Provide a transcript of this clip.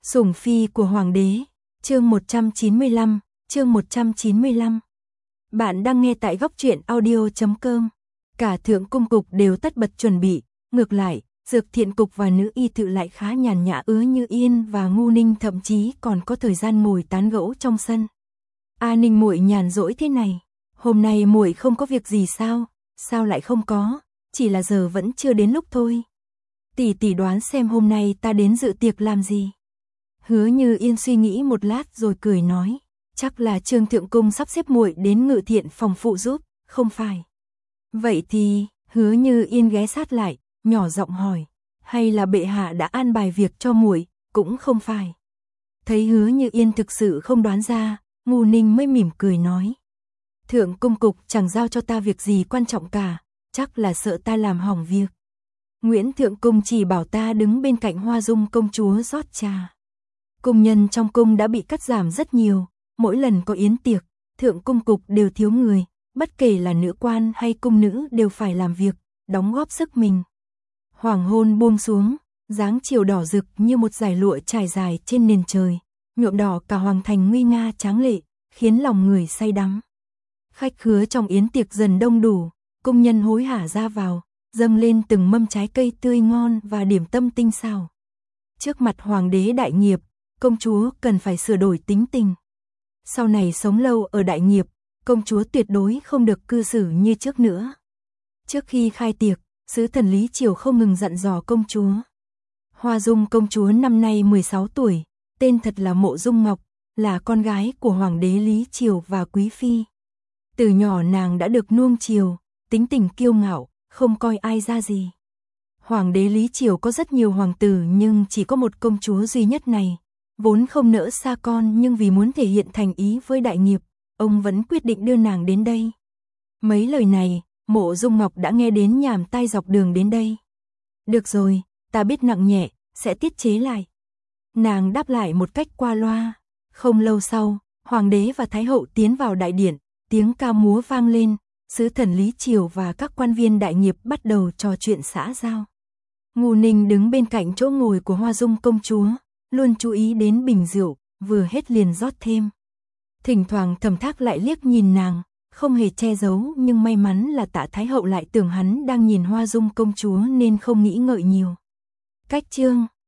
Sủng phi của hoàng đế, chương 195, chương 195. Bạn đang nghe tại góc truyện audio.com. Cả thượng cung cục đều tất bật chuẩn bị, ngược lại, Dược Thiện cục và nữ y tự lại khá nhàn nhã, Như Yên và Ngu Ninh thậm chí còn có thời gian ngồi tán gẫu trong sân. A Ninh muội nhàn rỗi thế này, hôm nay muội không có việc gì sao? Sao lại không có, chỉ là giờ vẫn chưa đến lúc thôi. Tỷ đoán xem hôm nay ta đến dự tiệc làm gì? Hứa Như Yên suy nghĩ một lát rồi cười nói, chắc là Trương Thượng Cung sắp xếp muội đến Ngự Thiện phòng phụ giúp, không phải? Vậy thì, Hứa Như Yên ghé sát lại, nhỏ giọng hỏi, hay là bệ hạ đã an bài việc cho muội, cũng không phải. Thấy Hứa Như Yên thực sự không đoán ra, Ngu Ninh mới mỉm cười nói, Thượng Cung cục chẳng giao cho ta việc gì quan trọng cả, chắc là sợ ta làm hỏng việc. Nguyễn Thượng Cung chỉ bảo ta đứng bên cạnh Hoa Dung công chúa rót trà. Cung nhân trong cung đã bị cắt giảm rất nhiều, mỗi lần có yến tiệc, Thượng Cung cục đều thiếu người, bất kể là nữ quan hay cung nữ đều phải làm việc, đóng góp sức mình. Hoàng hôn buông xuống, dáng chiều đỏ rực như một dải lụa trải dài trên nền trời, nhuộm đỏ cả hoàng thành nguy nga tráng lệ, khiến lòng người say đắm. Khách khứa trong yến tiệc dần đông đủ, cung nhân hối hả ra vào, dâng lên từng mâm trái cây tươi ngon và điểm tâm tinh xảo. Trước mặt hoàng đế đại nghiệp, công chúa cần phải sửa đổi tính tình. Sau này sống lâu ở đại nghiệp, công chúa tuyệt đối không được cư xử như trước nữa. Trước khi khai tiệc, sứ thần Lý Triều không ngừng dặn dò công chúa. Hoa Dung công chúa năm nay 16 tuổi, tên thật là Mộ Dung Ngọc, là con gái của hoàng đế Lý Triều và quý phi. Từ nhỏ nàng đã được nuông chiều, tính tình kiêu ngạo, không coi ai ra gì. Hoàng đế Lý Triều có rất nhiều hoàng tử nhưng chỉ có một công chúa duy nhất này, vốn không nỡ xa con nhưng vì muốn thể hiện thành ý với đại nghiệp, ông vẫn quyết định đưa nàng đến đây. Mấy lời này, Mộ Dung Ngọc đã nghe đến nhàm tai dọc đường đến đây. Được rồi, ta biết nặng nhẹ, sẽ tiết chế lại. Nàng đáp lại một cách qua loa. Không lâu sau, hoàng đế và thái hậu tiến vào đại điện, tiếng ca múa vang lên, sứ thần Lý Triều và các quan viên đại nghiệp bắt đầu trò chuyện xã giao. Ngu Ninh đứng bên cạnh chỗ ngồi của Hoa Dung công chúa, luôn chú ý đến bình rượu, vừa hết liền rót thêm. Thỉnh thoảng Thẩm Thác lại liếc nhìn nàng, không hề che giấu, nhưng may mắn là Tạ Thái hậu lại tưởng hắn đang nhìn Hoa Dung công chúa nên không nghĩ ngợi nhiều. Cách chương